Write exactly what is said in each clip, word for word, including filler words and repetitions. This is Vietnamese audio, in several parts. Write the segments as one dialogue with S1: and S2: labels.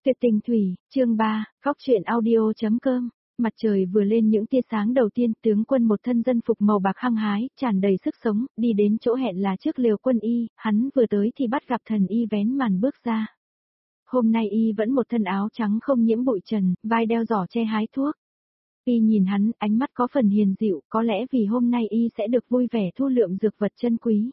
S1: Tuyệt tình thủy, chương ba, khóc chuyện audio.com. Mặt trời vừa lên những tia sáng đầu tiên, tướng quân một thân dân phục màu bạc hăng hái, tràn đầy sức sống, đi đến chỗ hẹn là trước lều quân y, hắn vừa tới thì bắt gặp thần y vén màn bước ra. Hôm nay y vẫn một thân áo trắng không nhiễm bụi trần, vai đeo giỏ che hái thuốc. Y nhìn hắn, ánh mắt có phần hiền dịu, có lẽ vì hôm nay y sẽ được vui vẻ thu lượm dược vật chân quý.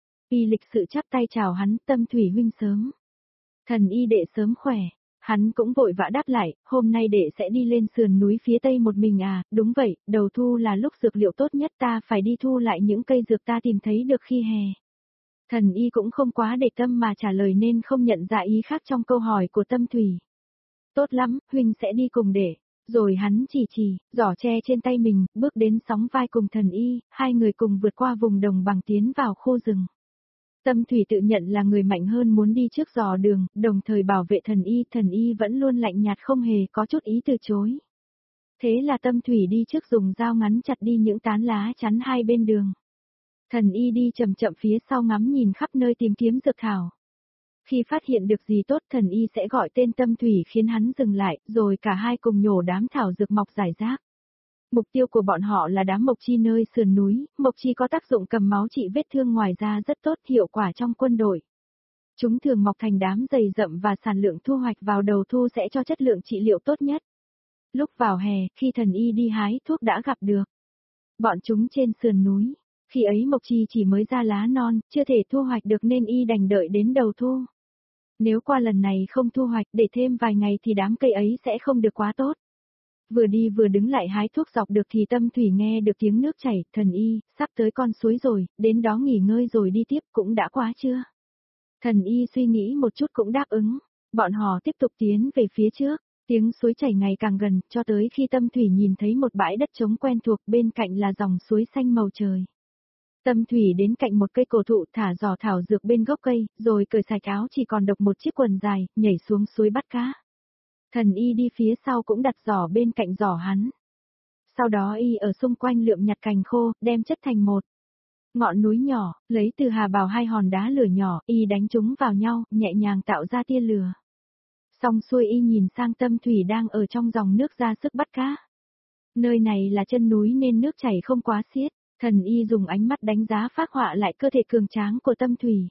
S1: Y lịch sự chắp tay chào hắn, Tâm Thủy huynh sớm. Thần y đệ sớm khỏe. Hắn cũng vội vã đáp lại, hôm nay đệ sẽ đi lên sườn núi phía tây một mình à, đúng vậy, đầu thu là lúc dược liệu tốt nhất, ta phải đi thu lại những cây dược ta tìm thấy được khi hè. Thần y cũng không quá để tâm mà trả lời nên không nhận ra ý khác trong câu hỏi của Tâm Thủy. Tốt lắm, huynh sẽ đi cùng đệ. Rồi hắn chỉ chỉ, giỏ tre trên tay mình, bước đến sóng vai cùng thần y, hai người cùng vượt qua vùng đồng bằng tiến vào khu rừng. Tâm Thủy tự nhận là người mạnh hơn muốn đi trước dò đường, đồng thời bảo vệ thần y, thần y vẫn luôn lạnh nhạt không hề có chút ý từ chối. Thế là Tâm Thủy đi trước dùng dao ngắn chặt đi những tán lá chắn hai bên đường. Thần y đi chậm chậm phía sau ngắm nhìn khắp nơi tìm kiếm dược thảo. Khi phát hiện được gì tốt thần y sẽ gọi tên Tâm Thủy khiến hắn dừng lại, rồi cả hai cùng nhổ đám thảo dược mọc rải rác. Mục tiêu của bọn họ là đám mộc chi nơi sườn núi, mộc chi có tác dụng cầm máu trị vết thương ngoài ra rất tốt, hiệu quả trong quân đội. Chúng thường mọc thành đám dày rậm và sản lượng thu hoạch vào đầu thu sẽ cho chất lượng trị liệu tốt nhất. Lúc vào hè, khi thần y đi hái thuốc đã gặp được bọn chúng trên sườn núi. Khi ấy mộc chi chỉ mới ra lá non, chưa thể thu hoạch được nên y đành đợi đến đầu thu. Nếu qua lần này không thu hoạch, để thêm vài ngày thì đám cây ấy sẽ không được quá tốt. Vừa đi vừa đứng lại hái thuốc dọc được thì Tâm Thủy nghe được tiếng nước chảy, thần y, sắp tới con suối rồi, đến đó nghỉ ngơi rồi đi tiếp, cũng đã quá chưa? Thần y suy nghĩ một chút cũng đáp ứng, bọn họ tiếp tục tiến về phía trước, tiếng suối chảy ngày càng gần, cho tới khi Tâm Thủy nhìn thấy một bãi đất trống quen thuộc, bên cạnh là dòng suối xanh màu trời. Tâm Thủy đến cạnh một cây cổ thụ thả giỏ thảo dược bên gốc cây, rồi cởi sạch áo chỉ còn độc một chiếc quần dài, nhảy xuống suối bắt cá. Thần y đi phía sau cũng đặt giỏ bên cạnh giỏ hắn. Sau đó y ở xung quanh lượm nhặt cành khô, đem chất thành một ngọn núi nhỏ, lấy từ hà bào hai hòn đá lửa nhỏ, y đánh chúng vào nhau, nhẹ nhàng tạo ra tia lửa. Xong xuôi y nhìn sang Tâm Thủy đang ở trong dòng nước ra sức bắt cá. Nơi này là chân núi nên nước chảy không quá xiết, thần y dùng ánh mắt đánh giá phác họa lại cơ thể cường tráng của Tâm Thủy.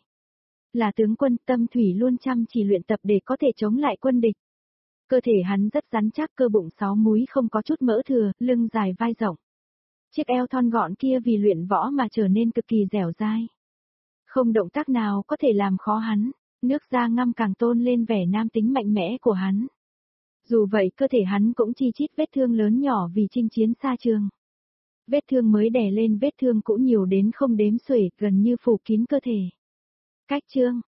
S1: Là tướng quân, Tâm Thủy luôn chăm chỉ luyện tập để có thể chống lại quân địch. Cơ thể hắn rất rắn chắc, cơ bụng sáu múi không có chút mỡ thừa, lưng dài vai rộng. Chiếc eo thon gọn kia vì luyện võ mà trở nên cực kỳ dẻo dai. Không động tác nào có thể làm khó hắn, nước da ngăm càng tôn lên vẻ nam tính mạnh mẽ của hắn. Dù vậy cơ thể hắn cũng chi chít vết thương lớn nhỏ vì chinh chiến xa trường. Vết thương mới đè lên vết thương cũ nhiều đến không đếm xuể, gần như phủ kín cơ thể. Cách chương,